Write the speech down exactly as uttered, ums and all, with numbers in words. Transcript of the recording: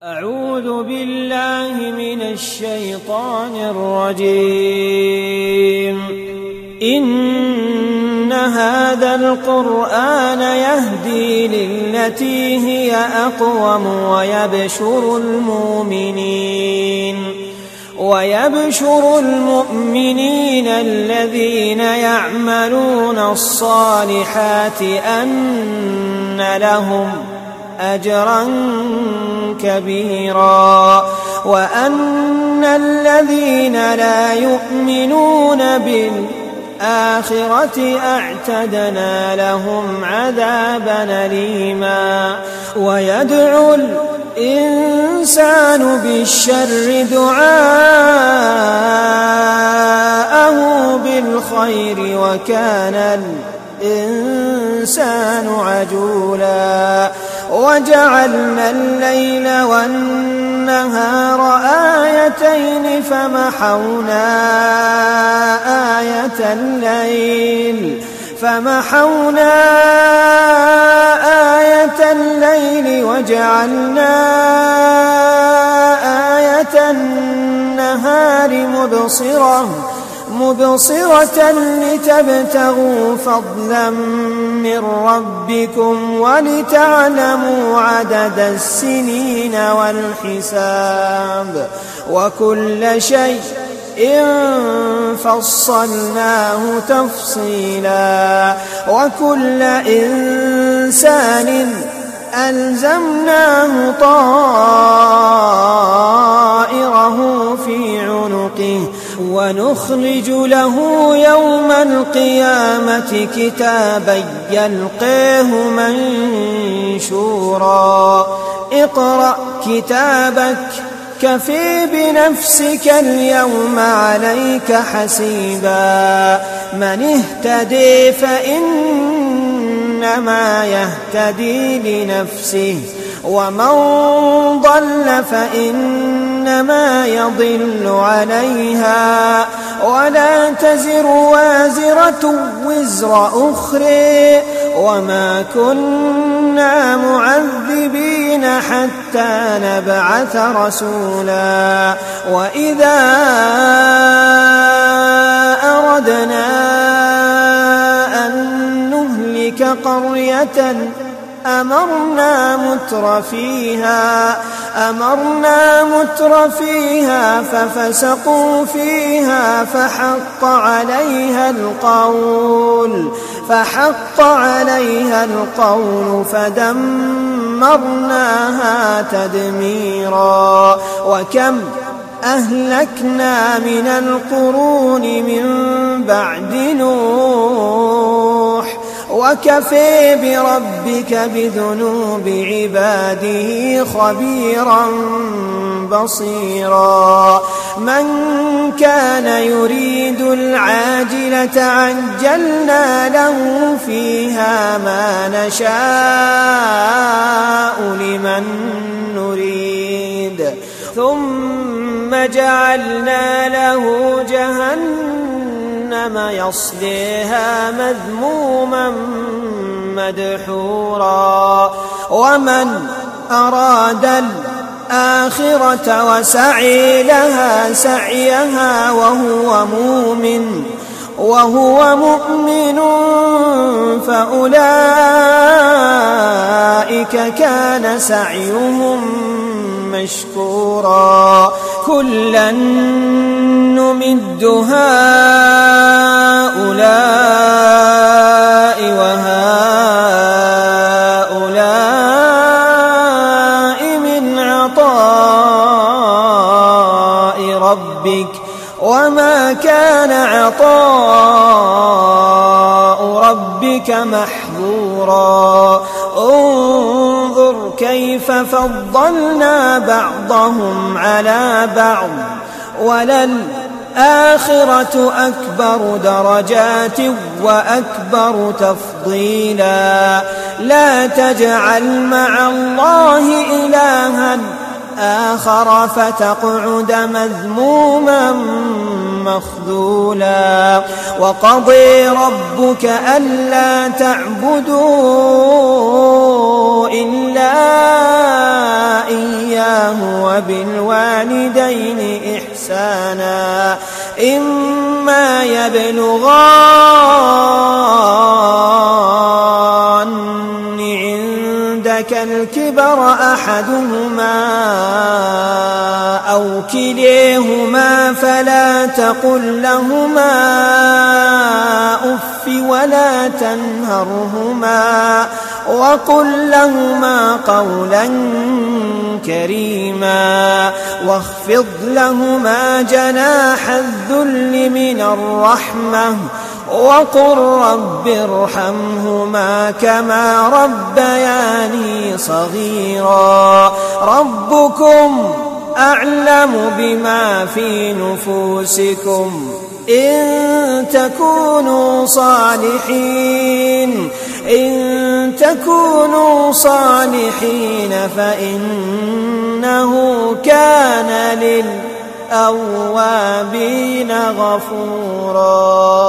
أعوذ بالله من الشيطان الرجيم. إن هذا القرآن يهدي للتي هي أقوم ويبشر المؤمنين ويبشر المؤمنين الذين يعملون الصالحات أن لهم أجرا كبيرا وأن الذين لا يؤمنون بالآخرة أعتدنا لهم عذابا أليما. ويدعو الإنسان بالشر دعاءه بالخير وكان الإنسان عجولا. وجعلنا الليل والنهار آيتين فمحونا آية الليل فمحونا آية الليل وجعلنا آية النهار مبصرة مبصرة لتبتغوا فضلا من ربكم ولتعلموا عدد السنين والحساب وكل شيء فصلناه تفصيلا. وكل إنسان ألزمناه طائره في عنقه ونخرج له يوم القيامة كتابا يلقيه منشورا. اقرأ كتابك كفي بنفسك اليوم عليك حسيبا. من اهتدي فإنما يهتدي لنفسه ومن ضل فإنما يضل عليها ولا تزر وازرة وزر أخرى وما كنا معذبين حتى نبعث رسولا. وإذا أردنا أن نهلك قرية أمرنا متر فيها أمرنا متر فيها ففسقوا فيها فحق عليها القول فحق عليها القول فدمرناها تدميرا. وكم أهلكنا من القرون من بعد نوح وكفى بربك بذنوب عباده خبيرا بصيرا. من كان يريد العاجلة عجلنا له فيها ما نشاء لمن نريد ثم جعلنا له جهنم يصليها مذموما مدحورا. ومن أراد الآخرة وسعي لها سعيها وهو مؤمن وهو مؤمن فأولئك كان سعيهم مشكورا. كلا نمد هؤلاء وهؤلاء من عطاء ربك وما كان عطاء ربك محظورا. انظر كيف فضلنا بعضهم على بعض وللآخرة أكبر درجات وأكبر تفضيلا. لا تجعل مع الله إلها الآخر فتقعد مذموما مخذولا وقضي ربك ألا تعبدوا إلا إياه وبالوالدين إحسانا إما يبلغن عندك الكبر أحدهما أو كليهما فلا تقل لهما أف ولا تنهرهما وقل لهما قولا كريما واخفض لهما جناح الذل من الرحمة وقل رب ارحمهما كما ربياني صغيرا ربكم أعلم بما في نفوسكم إن تكونوا صالحين إن تكونوا صالحين فإنه كان للأوابين غفورا.